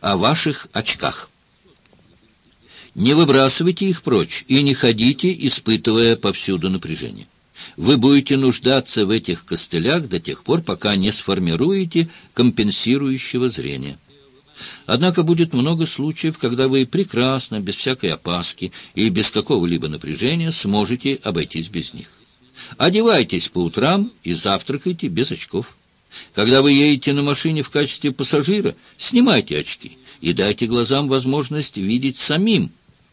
о ваших очках. Не выбрасывайте их прочь и не ходите, испытывая повсюду напряжение. Вы будете нуждаться в этих костылях до тех пор, пока не сформируете компенсирующего зрения. Однако будет много случаев, когда вы прекрасно, без всякой опаски и без какого-либо напряжения сможете обойтись без них. Одевайтесь по утрам и завтракайте без очков. Когда вы едете на машине в качестве пассажира, снимайте очки и дайте глазам возможность видеть самим.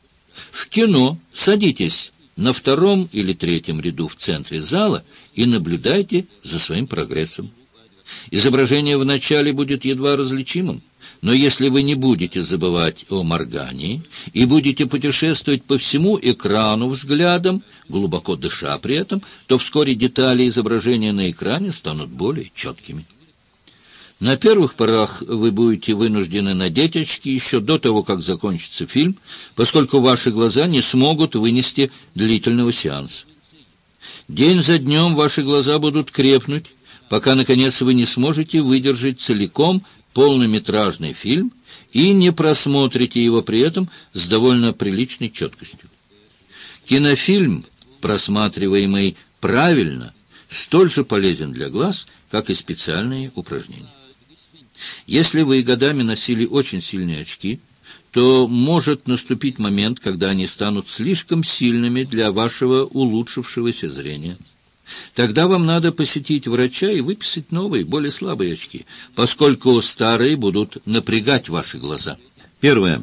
В кино садитесь на втором или третьем ряду в центре зала и наблюдайте за своим прогрессом. Изображение вначале будет едва различимым, но если вы не будете забывать о моргании и будете путешествовать по всему экрану взглядом, глубоко дыша при этом, то вскоре детали изображения на экране станут более четкими. На первых порах вы будете вынуждены надеть очки еще до того, как закончится фильм, поскольку ваши глаза не смогут вынести длительного сеанса. День за днем ваши глаза будут крепнуть, пока, наконец, вы не сможете выдержать целиком полнометражный фильм и не просмотрите его при этом с довольно приличной четкостью. Кинофильм, просматриваемый правильно, столь же полезен для глаз, как и специальные упражнения. Если вы годами носили очень сильные очки, то может наступить момент, когда они станут слишком сильными для вашего улучшившегося зрения. Тогда вам надо посетить врача и выписать новые, более слабые очки, поскольку старые будут напрягать ваши глаза. Первое.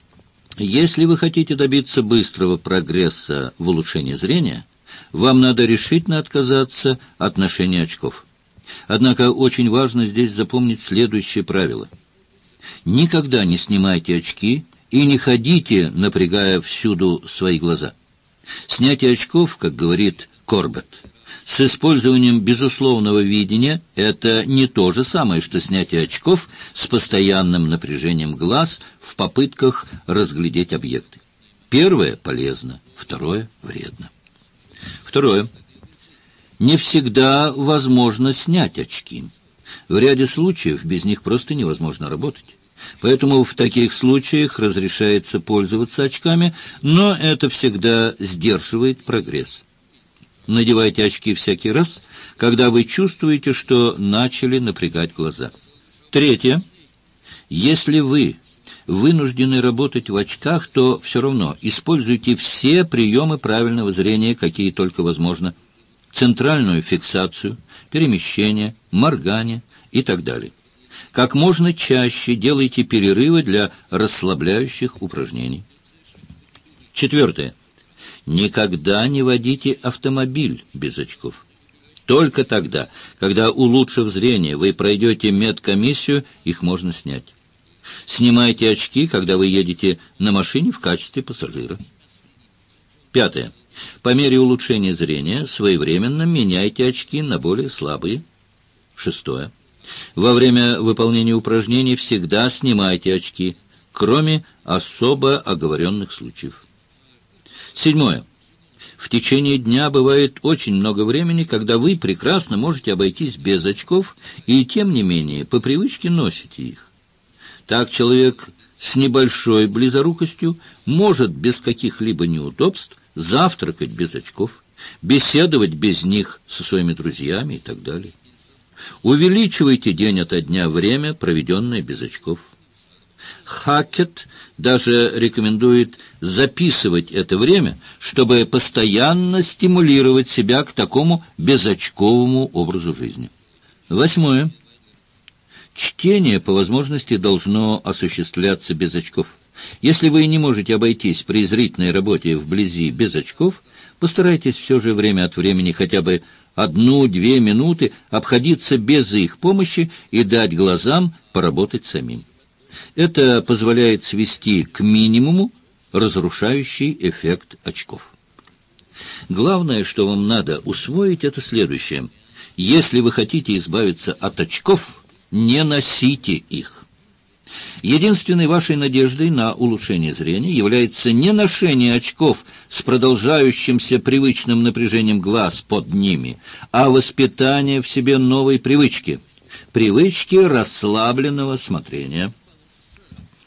Если вы хотите добиться быстрого прогресса в улучшении зрения, вам надо решительно отказаться от ношения очков. Однако очень важно здесь запомнить следующее правило. Никогда не снимайте очки и не ходите, напрягая всюду свои глаза. Снятие очков, как говорит Корбетт, с использованием безусловного видения – это не то же самое, что снятие очков с постоянным напряжением глаз в попытках разглядеть объекты. Первое полезно, второе вредно. Второе. Не всегда возможно снять очки. В ряде случаев без них просто невозможно работать. Поэтому в таких случаях разрешается пользоваться очками, но это всегда сдерживает прогресс. Надевайте очки всякий раз, когда вы чувствуете, что начали напрягать глаза. Третье. Если вы вынуждены работать в очках, то все равно используйте все приемы правильного зрения, какие только возможно. Центральную фиксацию, перемещение, моргание и так далее. Как можно чаще делайте перерывы для расслабляющих упражнений. Четвертое. Никогда не водите автомобиль без очков. Только тогда, когда, улучшив зрение, вы пройдете медкомиссию, их можно снять. Снимайте очки, когда вы едете на машине в качестве пассажира. Пятое. По мере улучшения зрения своевременно меняйте очки на более слабые. Шестое. Во время выполнения упражнений всегда снимайте очки, кроме особо оговоренных случаев. Седьмое. В течение дня бывает очень много времени, когда вы прекрасно можете обойтись без очков, и тем не менее по привычке носите их. Так человек с небольшой близорукостью может без каких-либо неудобств завтракать без очков, беседовать без них со своими друзьями и так далее. Увеличивайте день ото дня время, проведенное без очков. Хакет даже рекомендует записывать это время, чтобы постоянно стимулировать себя к такому безочковому образу жизни. Восьмое. Чтение, по возможности, должно осуществляться без очков. Если вы не можете обойтись при зрительной работе вблизи без очков, постарайтесь все же время от времени хотя бы 1-2 минуты обходиться без их помощи и дать глазам поработать самим. Это позволяет свести к минимуму разрушающий эффект очков. Главное, что вам надо усвоить, это следующее. Если вы хотите избавиться от очков, не носите их. Единственной вашей надеждой на улучшение зрения является не ношение очков с продолжающимся привычным напряжением глаз под ними, а воспитание в себе новой привычки – привычки расслабленного смотрения.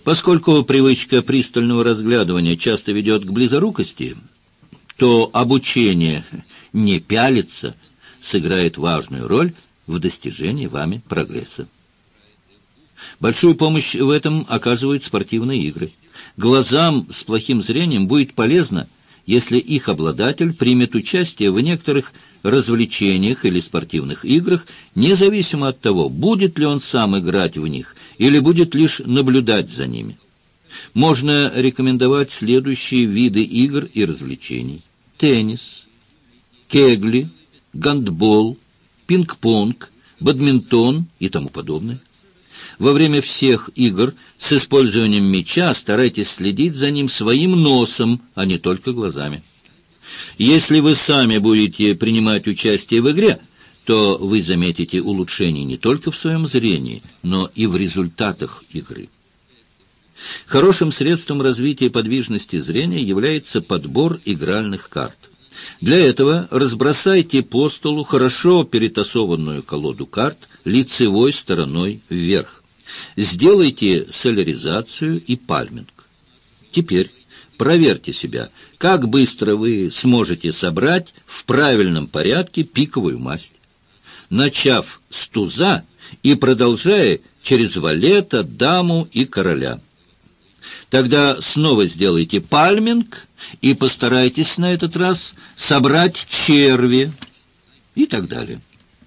Поскольку привычка пристального разглядывания часто ведет к близорукости, то обучение не пялиться сыграет важную роль в достижении вами прогресса. Большую помощь в этом оказывают спортивные игры. Глазам с плохим зрением будет полезно, если их обладатель примет участие в некоторых развлечениях или спортивных играх, независимо от того, будет ли он сам играть в них или будет лишь наблюдать за ними. Можно рекомендовать следующие виды игр и развлечений: теннис, кегли, гандбол, пинг-понг, бадминтон и тому подобное. Во время всех игр с использованием мяча старайтесь следить за ним своим носом, а не только глазами. Если вы сами будете принимать участие в игре, то вы заметите улучшение не только в своем зрении, но и в результатах игры. Хорошим средством развития подвижности зрения является подбор игральных карт. Для этого разбросайте по столу хорошо перетасованную колоду карт лицевой стороной вверх. Сделайте соляризацию и пальминг. Теперь проверьте себя, как быстро вы сможете собрать в правильном порядке пиковую масть, начав с туза и продолжая через валета, даму и короля. Тогда снова сделайте пальминг и постарайтесь на этот раз собрать черви и так далее.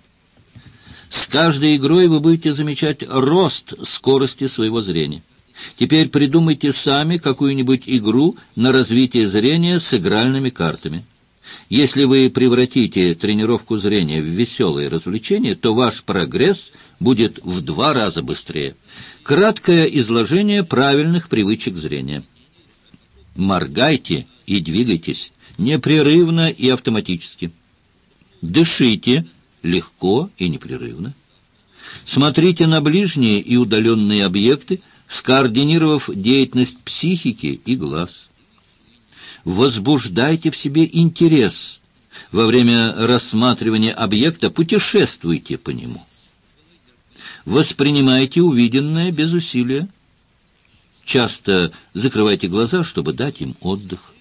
С каждой игрой вы будете замечать рост скорости своего зрения. Теперь придумайте сами какую-нибудь игру на развитие зрения с игральными картами. Если вы превратите тренировку зрения в веселое развлечение, то ваш прогресс будет в 2 раза быстрее. Краткое изложение правильных привычек зрения. Моргайте и двигайтесь непрерывно и автоматически. Дышите легко и непрерывно. Смотрите на ближние и удаленные объекты, скоординировав деятельность психики и глаз. Возбуждайте в себе интерес. Во время рассматривания объекта путешествуйте по нему. Воспринимайте увиденное без усилия. Часто закрывайте глаза, чтобы дать им отдых.